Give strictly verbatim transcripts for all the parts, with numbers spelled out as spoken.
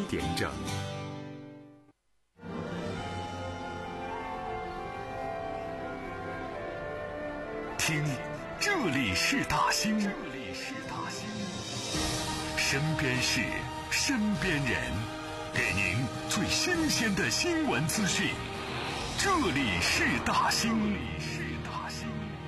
点整。听，这里是大兴，这里是大兴，身边事，身边人，给您最新鲜的新闻资讯。这里是大兴，这里是大兴。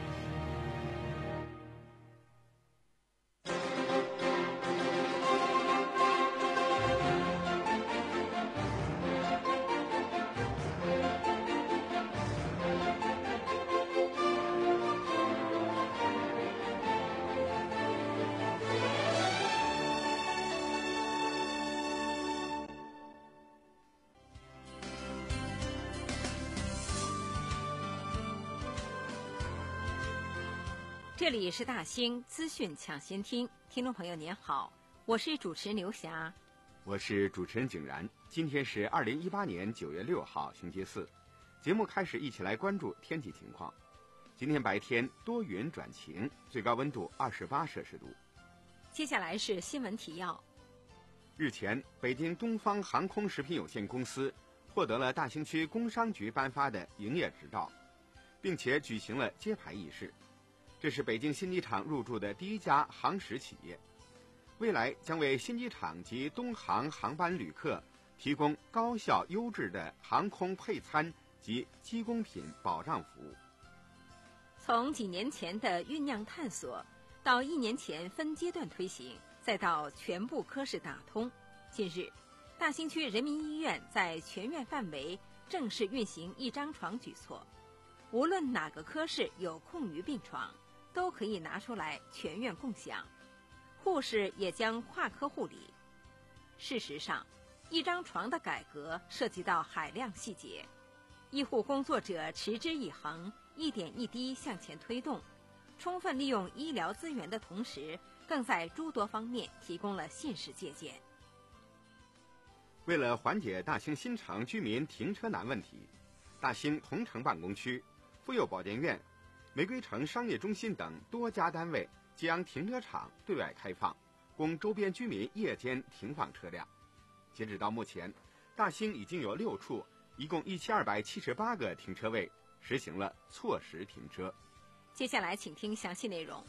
这里是大兴资讯抢先听，听众朋友您好，我是主持人刘霞， 我是主持人景然。今天是二零一八年九月六号，星期四。节目开始，一起来关注天气情况。今天白天多云转晴，最高温度二十八摄氏度。 接下来是新闻提要。 日前，北京东方航空食品有限公司获得了大兴区工商局颁发的营业执照，并且举行了揭牌仪式。这是北京新机场入驻的第一家航食企业，未来将为新机场及东航航班旅客提供高效优质的航空配餐及机工品保障服务。 从几年前的酝酿探索，到一年前分阶段推行，再到全部科室打通，近日，大兴区人民医院在全院范围正式运行一张床举措，无论哪个科室有空余病床，都可以拿出来全院共享，护士也将跨科护理。事实上，一张床的改革涉及到海量细节，医护工作者持之以恒，一点一滴向前推动，充分利用医疗资源的同时，更在诸多方面提供了信实借鉴。 为了缓解大兴新城居民停车难问题，大兴同城办公区、妇幼保健院、玫瑰城商业中心等多家单位将停车场对外开放，供周边居民夜间停放车辆。截止到目前，大兴已经有六处，一共一千二百七十八个停车位实行了错时停车。 接下来请听详细内容。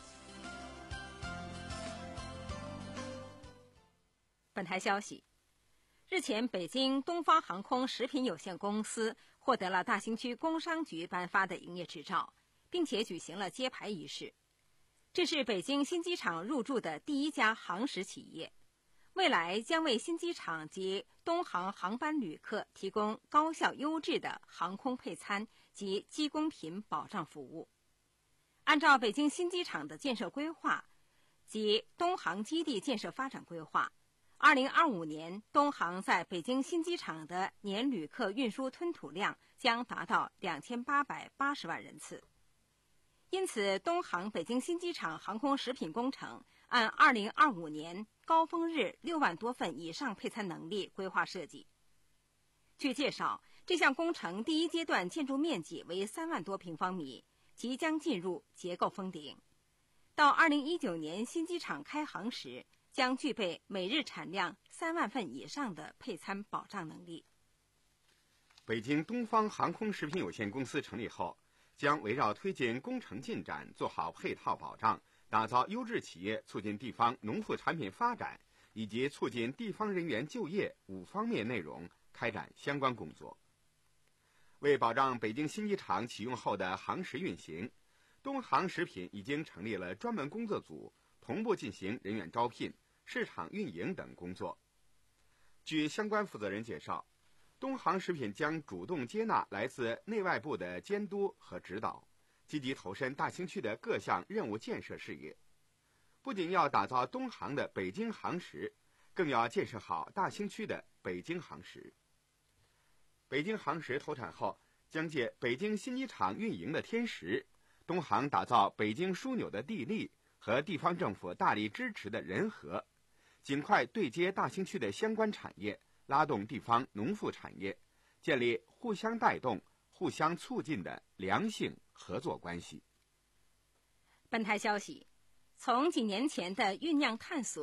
本台消息，日前，北京东方航空食品有限公司获得了大兴区工商局颁发的营业执照，并且举行了揭牌仪式。这是北京新机场入驻的第一家航食企业，未来将为新机场及东航航班旅客提供高效优质的航空配餐及机工品保障服务。按照北京新机场的建设规划及东航基地建设发展规划，二零二五年，东航在北京新机场的年旅客运输吞吐量将达到两千八百八十万人次。因此，东航北京新机场航空食品工程按二零二五年高峰日六万多份以上配餐能力规划设计。据介绍，这项工程第一阶段建筑面积为三万多平方米，即将进入结构封顶。到二零一九年新机场开航时，将具备每日产量三万份以上的配餐保障能力。 北京东方航空食品有限公司成立后，将围绕推进工程进展，做好配套保障，打造优质企业，促进地方农副产品发展以及促进地方人员就业五方面内容开展相关工作。为保障北京新机场启用后的航食运行，东航食品已经成立了专门工作组，同步进行人员招聘、市场运营等工作。据相关负责人介绍，东航食品将主动接纳来自内外部的监督和指导，积极投身大兴区的各项任务建设事业。不仅要打造东航的北京航食，更要建设好大兴区的北京航食。北京航食投产后，将借北京新机场运营的天时，东航打造北京枢纽的地利和地方政府大力支持的人和，尽快对接大兴区的相关产业，拉动地方农副产业，建立互相带动、互相促进的良性合作关系。 本台消息，从几年前的酝酿探索，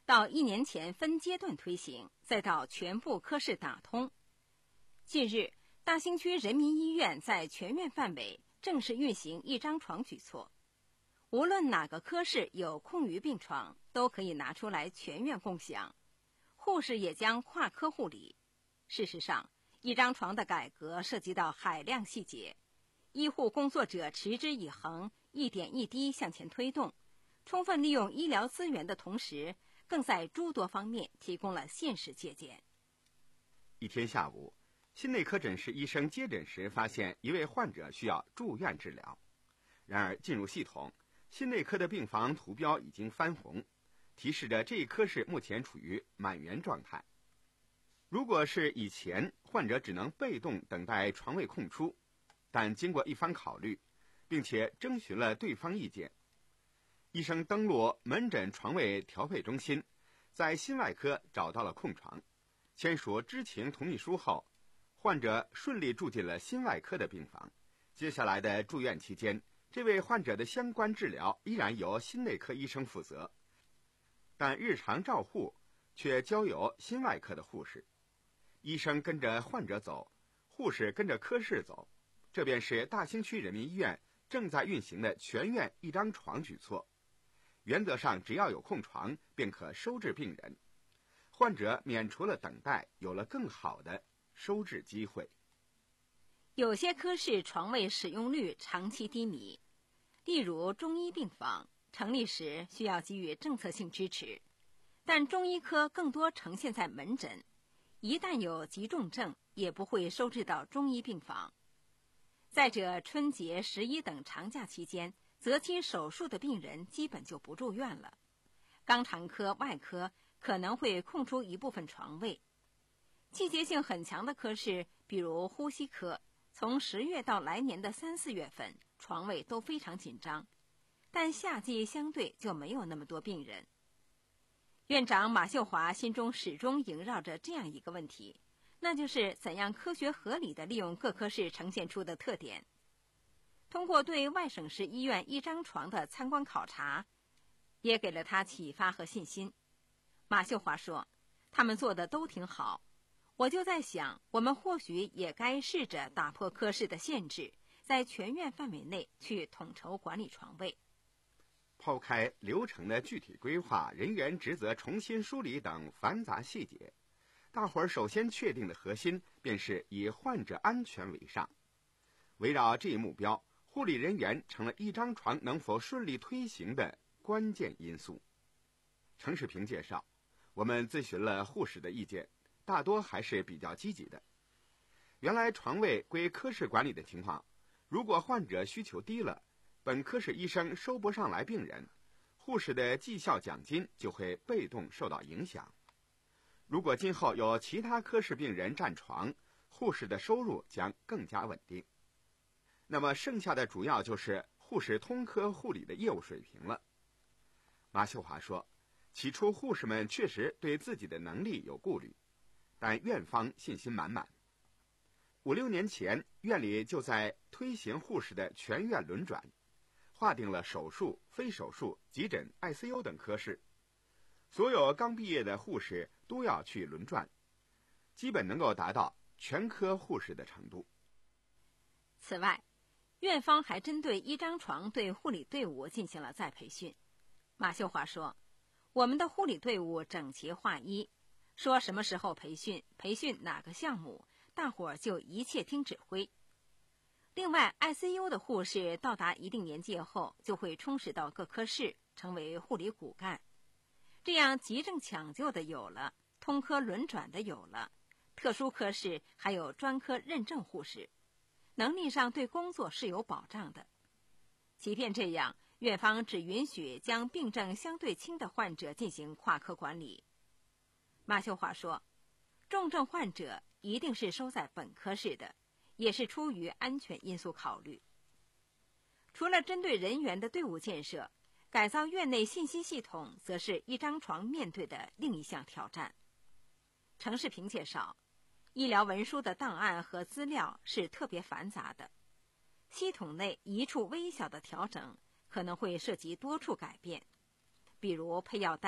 到一年前分阶段推行，再到全部科室打通。近日，大兴区人民医院在全院范围正式运行一张床举措，无论哪个科室有空余病床，都可以拿出来全院共享。护士也将跨科护理。事实上，一张床的改革涉及到海量细节，医护工作者持之以恒，一点一滴向前推动，充分利用医疗资源的同时，更在诸多方面提供了现实借鉴。 一天下午，心内科诊室医生接诊时发现一位患者需要住院治疗，然而进入系统，心内科的病房图标已经翻红，提示着这一科室目前处于满员状态。如果是以前，患者只能被动等待床位空出，但经过一番考虑，并且征询了对方意见，医生登录门诊床位调配中心，在心外科找到了空床，签署知情同意书后，患者顺利住进了心外科的病房。接下来的住院期间，这位患者的相关治疗依然由心内科医生负责，但日常照护却交由心外科的护士。医生跟着患者走，护士跟着科室走，这便是大兴区人民医院正在运行的全院一张床举措。原则上，只要有空床，便可收治病人，患者免除了等待，有了更好的收治机会。 有些科室床位使用率长期低迷，例如中医病房，成立时需要给予政策性支持，但中医科更多呈现在门诊，一旦有急重症，也不会收治到中医病房。再者，春节、十一等长假期间，择期手术的病人基本就不住院了，肛肠科、外科可能会空出一部分床位。季节性很强的科室，比如呼吸科，从十月到来年的三四月份，床位都非常紧张，但夏季相对就没有那么多病人。院长马秀华心中始终萦绕着这样一个问题，那就是怎样科学合理地利用各科室呈现出的特点。通过对外省市医院一张床的参观考察，也给了他启发和信心。马秀华说，他们做的都挺好，我就在想，我们或许也该试着打破科室的限制，在全院范围内去统筹管理床位。 抛开流程的具体规划、人员职责重新梳理等繁杂细节，大伙儿首先确定的核心便是以患者安全为上。围绕这一目标，护理人员成了一张床能否顺利推行的关键因素。程世平介绍，我们咨询了护士的意见，大多还是比较积极的。原来床位归科室管理的情况，如果患者需求低了，本科室医生收不上来病人，护士的绩效奖金就会被动受到影响。如果今后有其他科室病人占床，护士的收入将更加稳定。那么剩下的主要就是护士通科护理的业务水平了。马秀华说，起初护士们确实对自己的能力有顾虑，但院方信心满满。五六年前，院里就在推行护士的全院轮转，划定了手术、非手术、急诊、I C U 等科室，所有刚毕业的护士都要去轮转，基本能够达到全科护士的程度。 此外，院方还针对一张床对护理队伍进行了再培训。马秀华说，我们的护理队伍整齐划一，说什么时候培训，培训哪个项目，大伙儿就一切听指挥。另外 I C U 的护士到达一定年纪后，就会充实到各科室，成为护理骨干。这样急症抢救的有了，通科轮转的有了，特殊科室还有专科认证护士，能力上对工作是有保障的。即便这样，院方只允许将病症相对轻的患者进行跨科管理。马秀华说，重症患者一定是收在本科室的，也是出于安全因素考虑。除了针对人员的队伍建设，改造院内信息系统则是一张床面对的另一项挑战。程世平介绍，医疗文书的档案和资料是特别繁杂的，系统内一处微小的调整可能会涉及多处改变，比如配药单、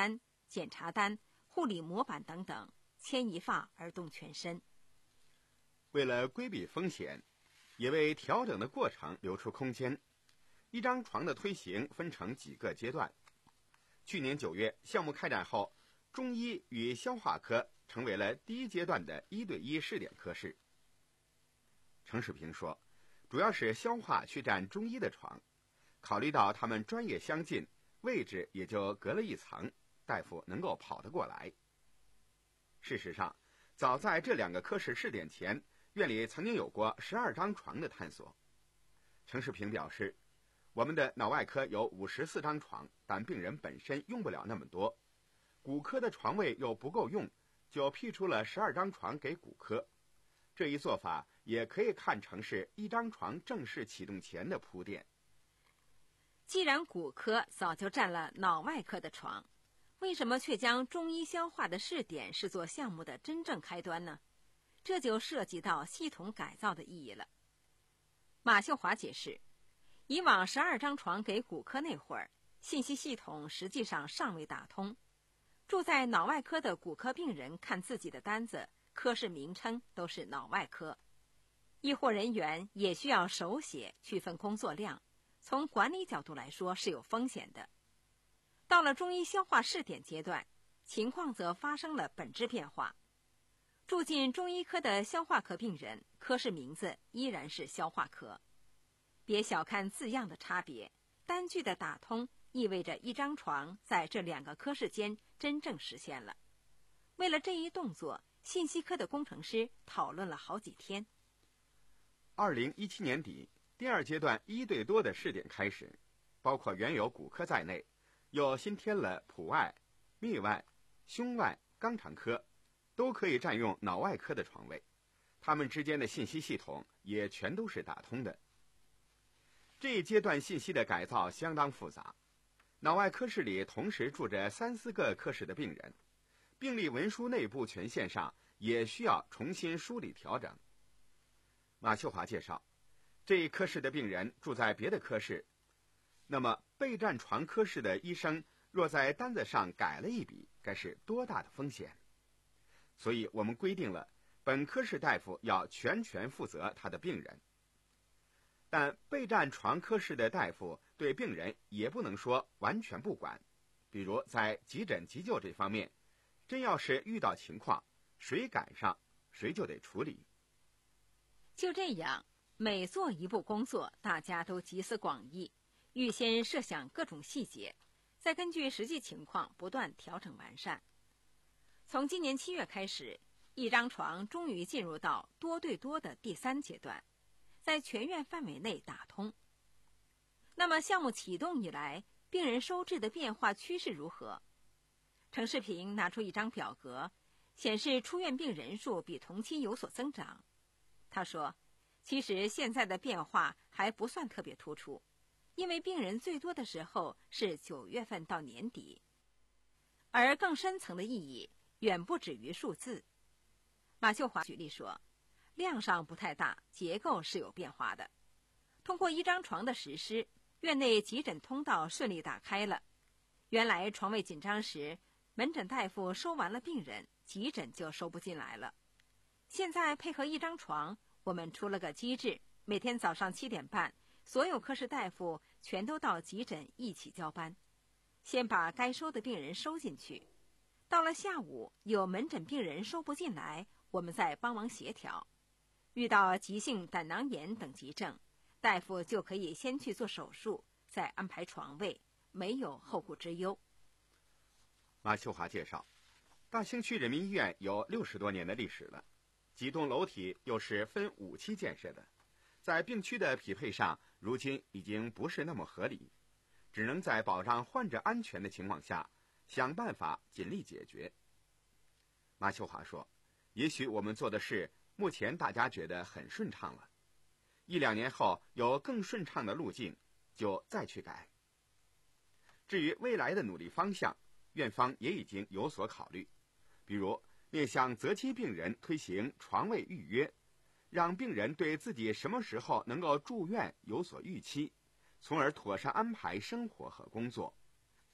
检查单、护理模板等等，牵一发而动全身。 为了规避风险，也为调整的过程留出空间，一张床的推行分成几个阶段。去年九月，项目开展后，中医与消化科成为了第一阶段的一对一试点科室。程世平说，主要是消化去占中医的床，考虑到他们专业相近，位置也就隔了一层，大夫能够跑得过来。事实上，早在这两个科室试点前，院里曾经有过十二张床的探索。程世平表示，我们的脑外科有五十四张床，但病人本身用不了那么多，骨科的床位又不够用，就辟出了十二张床给骨科。这一做法也可以看成是一张床正式启动前的铺垫。 既然骨科早就占了脑外科的床，为什么却将中医消化的试点视作项目的真正开端呢？这就涉及到系统改造的意义了。马秀华解释，以往十二张床给骨科那会儿，信息系统实际上尚未打通，住在脑外科的骨科病人看自己的单子，科室名称都是脑外科，医护人员也需要手写区分工作量，从管理角度来说是有风险的。到了中医消化试点阶段，情况则发生了本质变化。住进中医科的消化科病人，科室名字依然是消化科。别小看字样的差别，单句的打通意味着一张床在这两个科室间真正实现了。为了这一动作，信息科的工程师讨论了好几天。 二零一七年底，第二阶段一对多的试点开始，包括原有骨科在内，又新添了普外、泌外、胸外、肛肠科，都可以占用脑外科的床位，他们之间的信息系统也全都是打通的。这一阶段信息的改造相当复杂，脑外科室里同时住着三四个科室的病人，病历文书内部权限上也需要重新梳理调整。马秀华介绍，这一科室的病人住在别的科室，那么备占床科室的医生若在单子上改了一笔，该是多大的风险？所以我们规定了本科室大夫要全权负责他的病人，但备占床科室的大夫对病人也不能说完全不管，比如在急诊急救这方面，真要是遇到情况，谁赶上谁就得处理。 就这样，每做一步工作，大家都集思广益，预先设想各种细节，再根据实际情况不断调整完善。从今年七月开始，一张床终于进入到多对多的第三阶段，在全院范围内打通。那么项目启动以来，病人收治的变化趋势如何？程世平拿出一张表格，显示出院病人数比同期有所增长。他说，其实现在的变化还不算特别突出，因为病人最多的时候是九月份到年底，而更深层的意义远不止于数字。马秀华举例说，量上不太大，结构是有变化的。通过一张床的实施，院内急诊通道顺利打开了。原来床位紧张时，门诊大夫收完了病人，急诊就收不进来了。现在配合一张床，我们出了个机制，每天早上七点半，所有科室大夫全都到急诊一起交班，先把该收的病人收进去。到了下午，有门诊病人收不进来，我们再帮忙协调。遇到急性胆囊炎等急症，大夫就可以先去做手术，再安排床位，没有后顾之忧。 马秀华介绍，大兴区人民医院有六十多年的历史了，几栋楼体又是分五期建设的，在病区的匹配上，如今已经不是那么合理，只能在保障患者安全的情况下，想办法尽力解决。马秀华说，也许我们做的事目前大家觉得很顺畅了，一两年后有更顺畅的路径，就再去改。至于未来的努力方向，院方也已经有所考虑，比如面向择期病人推行床位预约，让病人对自己什么时候能够住院有所预期，从而妥善安排生活和工作。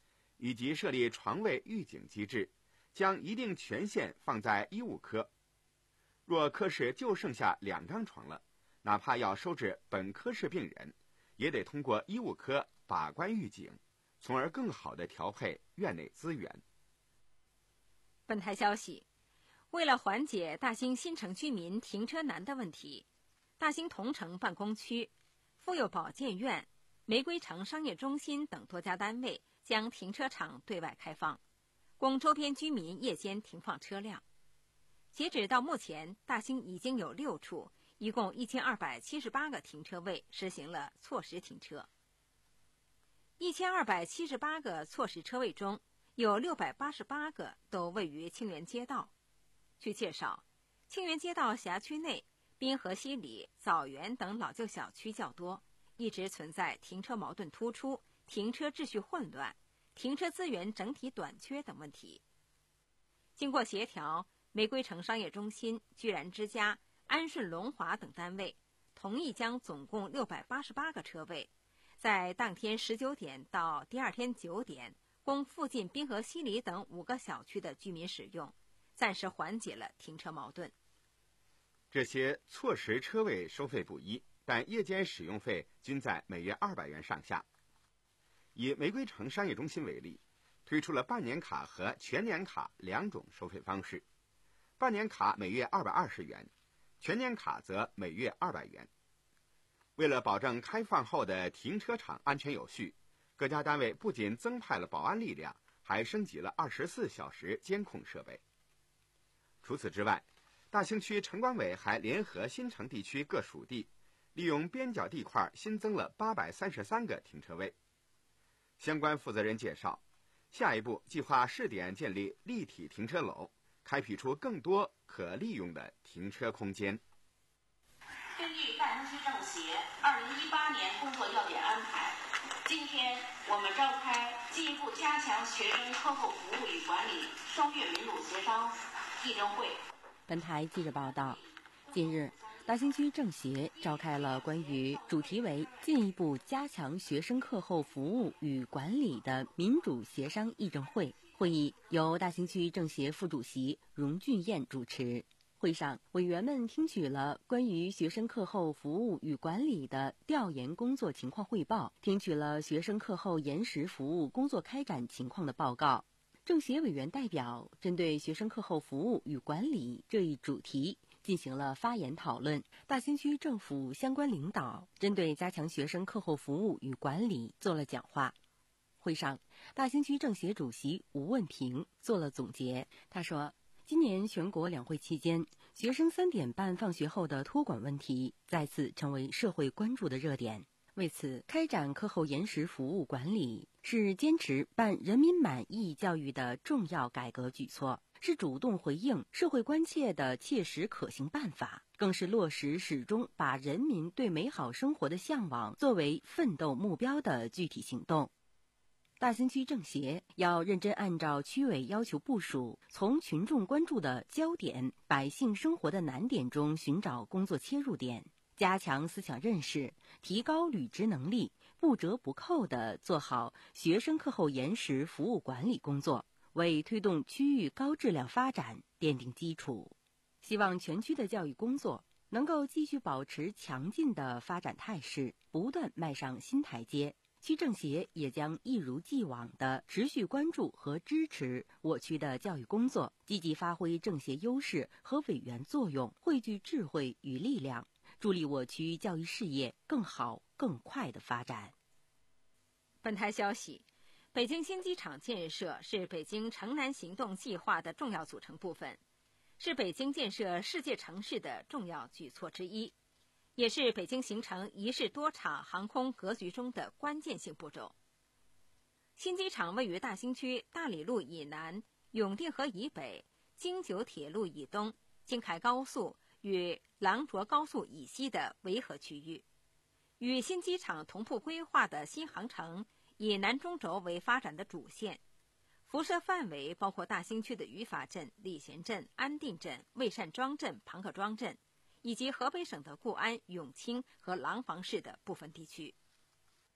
以及设立床位预警机制，将一定权限放在医务科。若科室就剩下两张床了，哪怕要收治本科室病人，也得通过医务科把关预警，从而更好地调配院内资源。 本台消息，为了缓解大兴新城居民停车难的问题，大兴同城办公区、妇幼保健院、玫瑰城商业中心等多家单位将停车场对外开放，供周边居民夜间停放车辆。截止到目前，大兴已经有六处，一共一千二百七十八个停车位实行了错时停车。一千二百七十八个错时车位中，有六百八十八个都位于清源街道。据介绍，清源街道辖区内滨河西里、枣园等老旧小区较多，一直存在停车矛盾突出、停车秩序混乱、停车资源整体短缺等问题。经过协调，玫瑰城商业中心、居然之家、安顺龙华等单位同意将总共六百八十八个车位，在当天十九点到第二天九点供附近滨河西里等五个小区的居民使用，暂时缓解了停车矛盾。 这些错时车位收费不一，但夜间使用费均在每月二百元上下。以玫瑰城商业中心为例，推出了半年卡和全年卡两种收费方式。半年卡每月二百二十元，全年卡则每月二百元。为了保证开放后的停车场安全有序，各家单位不仅增派了保安力量，还升级了二十四小时监控设备。除此之外，大兴区城管委还联合新城地区各属地，利用边角地块新增了八百三十三个停车位。相关负责人介绍，下一步计划试点建立立体停车楼，开辟出更多可利用的停车空间。 根据大兴区政协二零一八年工作要点安排，今天我们召开进一步加强学生课后服务与管理双月民主协商议政会。 本台记者报道，近日，大兴区政协召开了关于主题为进一步加强学生课后服务与管理的民主协商议政会。会议由大兴区政协副主席荣俊彦主持。会上，委员们听取了关于学生课后服务与管理的调研工作情况汇报，听取了学生课后延时服务工作开展情况的报告。政协委员代表针对学生课后服务与管理这一主题进行了发言讨论。大兴区政府相关领导针对加强学生课后服务与管理做了讲话。会上，大兴区政协主席吴问平做了总结。他说，今年全国两会期间，学生三点半放学后的托管问题再次成为社会关注的热点。为此，开展课后延时服务管理是坚持办人民满意教育的重要改革举措，是主动回应社会关切的切实可行办法，更是落实始终把人民对美好生活的向往作为奋斗目标的具体行动。大兴区政协要认真按照区委要求部署，从群众关注的焦点、百姓生活的难点中寻找工作切入点，加强思想认识，提高履职能力，不折不扣地做好学生课后延时服务管理工作，为推动区域高质量发展奠定基础。希望全区的教育工作能够继续保持强劲的发展态势，不断迈上新台阶。区政协也将一如既往地持续关注和支持我区的教育工作，积极发挥政协优势和委员作用，汇聚智慧与力量，助力我区教育事业更好更快的发展。 本台消息，北京新机场建设是北京城南行动计划的重要组成部分，是北京建设世界城市的重要举措之一，也是北京形成一市多场航空格局中的关键性步骤。新机场位于大兴区大理路以南、永定河以北、京九铁路以东、京开高速与廊卓高速以西的围合区域，与新机场同步规划的新航程以南中轴为发展的主线，辐射范围包括大兴区的语法镇、礼贤镇、安定镇、魏善庄镇、庞各庄镇，以及河北省的固安、永清和廊坊市的部分地区。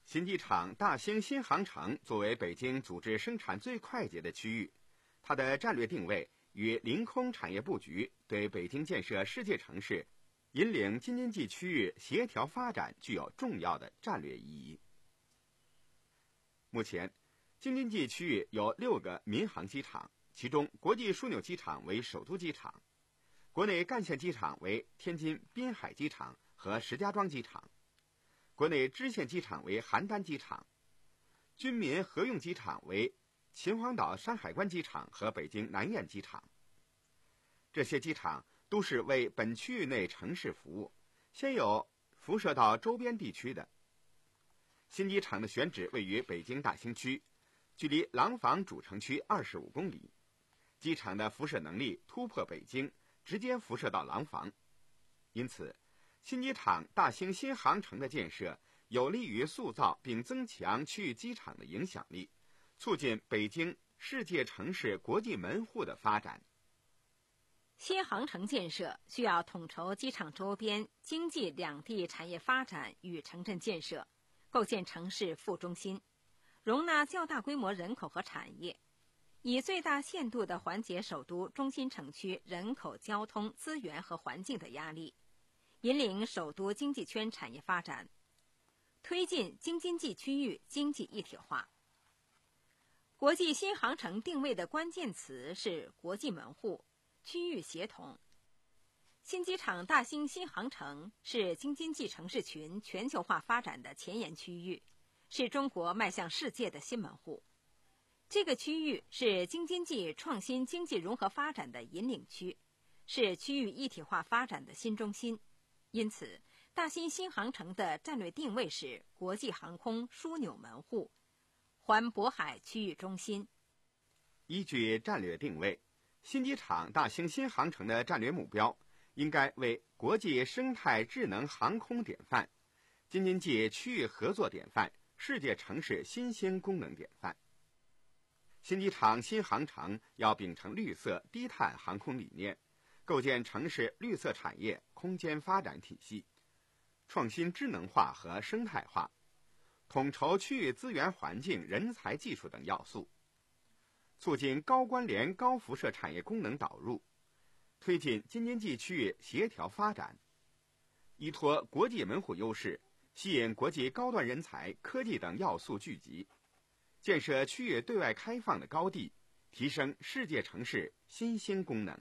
新机场大兴新航城作为北京组织生产最快捷的区域，它的战略定位与临空产业布局对北京建设世界城市、引领京津冀区域协调发展具有重要的战略意义。目前，京津冀区域有六个民航机场，其中国际枢纽机场为首都机场，国内干线机场为天津滨海机场和石家庄机场，国内支线机场为邯郸机场，军民合用机场为秦皇岛山海关机场和北京南苑机场。这些机场都是为本区域内城市服务，先有辐射到周边地区的。新机场的选址位于北京大兴区，距离廊坊主城区二十五公里，机场的辐射能力突破北京，直接辐射到廊坊。因此，新机场大兴新航城的建设有利于塑造并增强区域机场的影响力，促进北京世界城市国际门户的发展。 新航城建设需要统筹机场周边经济两地产业发展与城镇建设，构建城市副中心，容纳较大规模人口和产业，以最大限度地缓解首都中心城区人口、交通、资源和环境的压力，引领首都经济圈产业发展，推进京津冀区域经济一体化。国际新航城定位的关键词是国际门户、区域协同。新机场大兴新航城是京津冀城市群全球化发展的前沿区域，是中国迈向世界的新门户。这个区域是京津冀创新经济融合发展的引领区，是区域一体化发展的新中心。因此，大兴新航城的战略定位是国际航空枢纽门户，环渤海区域中心。 依据战略定位，新机场大兴新航城的战略目标应该为国际生态智能航空典范、京津冀区域合作典范、世界城市新兴功能典范。新机场新航城要秉承绿色低碳航空理念，构建城市绿色产业空间发展体系，创新智能化和生态化，统筹区域资源环境、人才技术等要素，促进高关联高辐射产业功能导入，推进京津冀区域协调发展，依托国际门户优势，吸引国际高端人才、科技等要素聚集，建设区域对外开放的高地，提升世界城市新兴功能。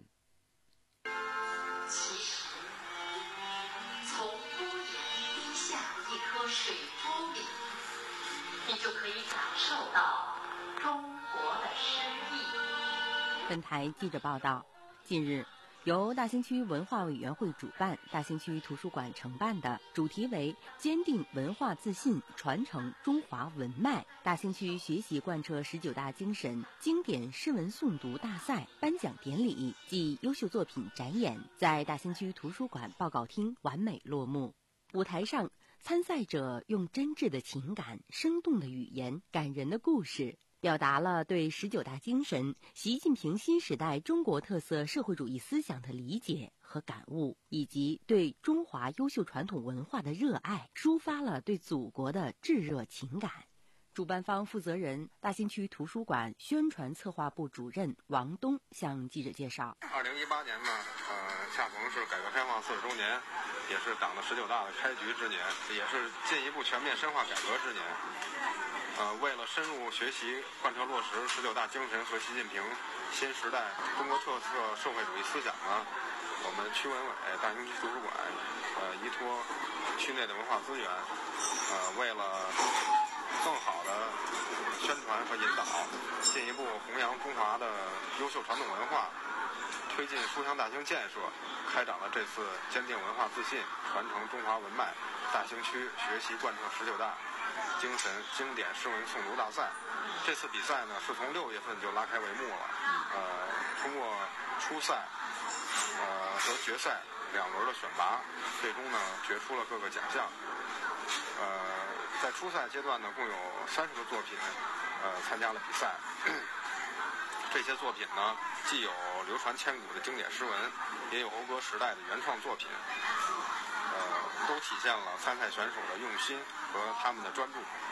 其实，从屋檐滴下一颗水珠里，你就可以感受到中国的诗意。 本台记者报道，近日，由大兴区文化委员会主办、大兴区图书馆承办的主题为“坚定文化自信，传承中华文脉”大兴区学习贯彻十九大精神经典诗文诵读大赛颁奖典礼暨优秀作品展演在大兴区图书馆报告厅完美落幕。舞台上，参赛者用真挚的情感、生动的语言、感人的故事，表达了对十九大精神、习近平新时代中国特色社会主义思想的理解和感悟，以及对中华优秀传统文化的热爱，抒发了对祖国的炙热情感。主办方负责人、大兴区图书馆宣传策划部主任王东向记者介绍： 二零一八年呢，呃，恰逢是改革开放四十周年，也是党的十九大的开局之年，也是进一步全面深化改革之年。呃，为了深入学习、贯彻落实十九大精神和习近平新时代中国特色社会主义思想呢，我们区文委、大兴区图书馆，呃，依托区内的文化资源，呃，为了更好的宣传和引导，进一步弘扬中华的优秀传统文化，推进书香大兴建设，开展了这次坚定文化自信、传承中华文脉大兴区学习贯彻十九大精神经典诗文诵读大赛。这次比赛呢，是从六月份就拉开帷幕了。呃，通过初赛、呃和决赛两轮的选拔，最终呢决出了各个奖项。呃，在初赛阶段呢，共有三十个作品，呃，参加了比赛。这些作品呢，既有流传千古的经典诗文，也有讴歌时代的原创作品。呃，都体现了参赛选手的用心和他们的专注。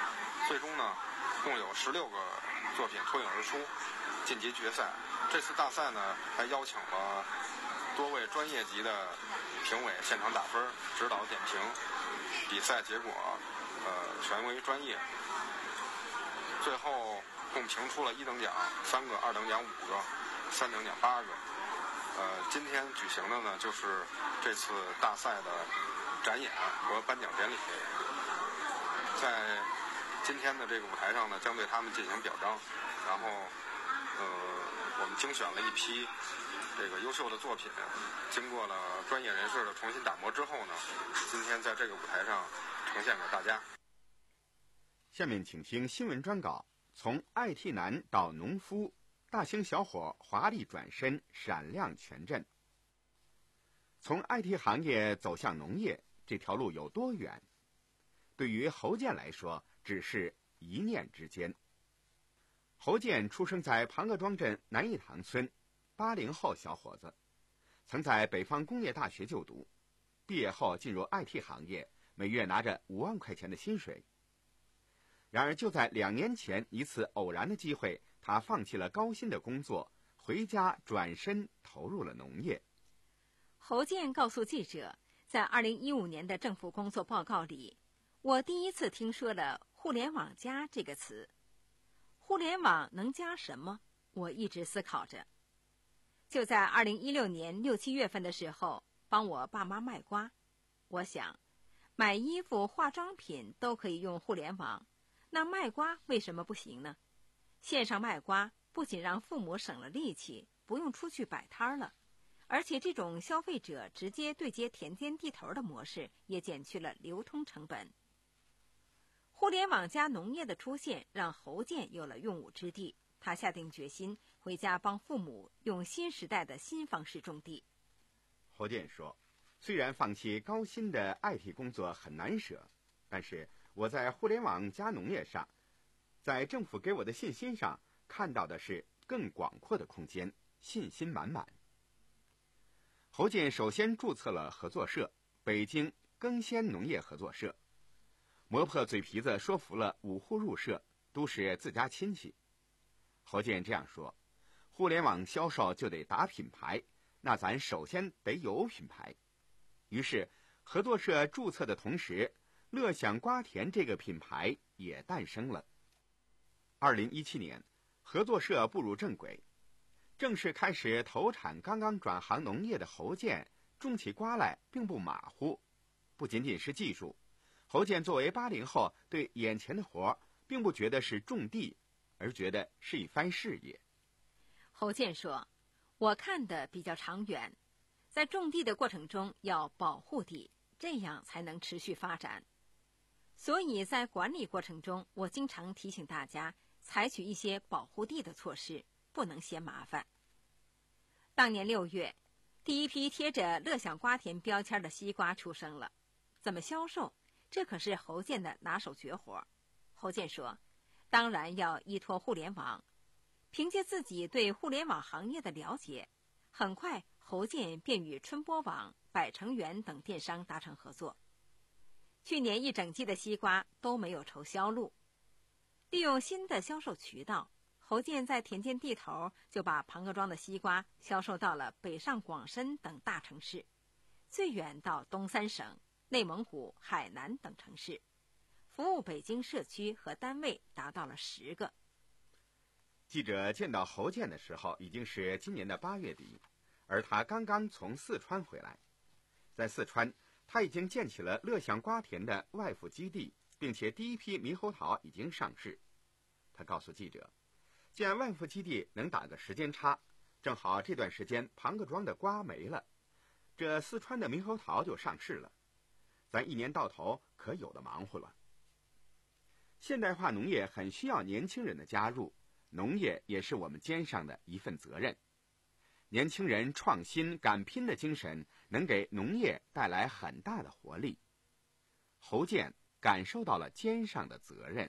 最终呢，共有十六个作品脱颖而出，晋级决赛。这次大赛呢，还邀请了多位专业级的评委现场打分、指导点评，比赛结果呃全为专业。最后共评出了一等奖三个，二等奖五个，三等奖八个。呃，今天举行的呢，就是这次大赛的展演和颁奖典礼。在今天的这个舞台上呢，将对他们进行表彰，然后呃，我们精选了一批这个优秀的作品，经过了专业人士的重新打磨之后呢，今天在这个舞台上呈现给大家。 下面请听新闻专稿：从 I T 男到农夫，大兴小伙华丽转身，闪亮全镇。从 I T 行业走向农业，这条路有多远？对于侯健来说，只是一念之间。侯健出生在庞各庄镇南义塘村，八零后小伙子，曾在北方工业大学就读，毕业后进入 I T 行业，每月拿着五万块钱的薪水。然而就在两年前一次偶然的机会，他放弃了高薪的工作，回家转身投入了农业。 侯健告诉记者，在二零一五年的政府工作报告里，我第一次听说了互联网加这个词。互联网能加什么？我一直思考着。就在二零一六年六七月份的时候，帮我爸妈卖瓜。我想，买衣服、化妆品都可以用互联网，那卖瓜为什么不行呢？线上卖瓜不仅让父母省了力气，不用出去摆摊了，而且这种消费者直接对接田间地头的模式也减去了流通成本。互联网加农业的出现让侯健有了用武之地，他下定决心回家帮父母用新时代的新方式种地。 侯健说，虽然放弃高薪的 I T 工作很难舍，但是我在互联网加农业上，在政府给我的信心上看到的是更广阔的空间，信心满满。侯健首先注册了合作社，北京耕先农业合作社，磨破嘴皮子说服了五户入社，都是自家亲戚。侯健这样说，互联网销售就得打品牌，那咱首先得有品牌。于是合作社注册的同时，乐享瓜田这个品牌也诞生了。二零一七年，合作社步入正轨，正式开始投产。刚刚转行农业的侯健种起瓜来并不马虎，不仅仅是技术，侯健作为八零后，对眼前的活并不觉得是种地，而觉得是一番事业。 侯健说，我看的比较长远，在种地的过程中要保护地，这样才能持续发展。所以在管理过程中，我经常提醒大家采取一些保护地的措施，不能嫌麻烦。当年六月，第一批贴着乐享瓜田标签的西瓜出生了。怎么销售？这可是侯健的拿手绝活。侯健说，当然要依托互联网。凭借自己对互联网行业的了解，很快侯健便与春播网、百成园等电商达成合作。去年一整季的西瓜都没有愁销路。利用新的销售渠道，侯健在田间地头就把庞各庄的西瓜销售到了北上广深等大城市，最远到东三省、内蒙古、海南等城市，服务北京社区和单位达到了十个。 记者见到侯健的时候已经是今年的八月底，而他刚刚从四川回来。在四川，他已经建起了乐享瓜田的外附基地，并且第一批猕猴桃已经上市。他告诉记者，建外附基地能打个时间差，正好这段时间庞各庄的瓜没了，这四川的猕猴桃就上市了，咱一年到头可有的忙活了。现代化农业很需要年轻人的加入，农业也是我们肩上的一份责任。年轻人创新敢拼的精神能给农业带来很大的活力。侯健感受到了肩上的责任。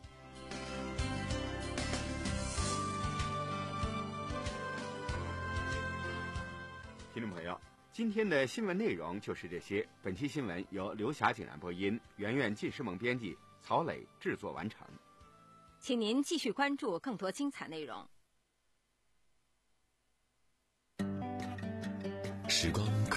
听众朋友，今天的新闻内容就是这些。本期新闻由刘霞井然播音，圆圆纪诗萌编辑。 曹磊制作完成。 请您继续关注更多精彩内容。 时光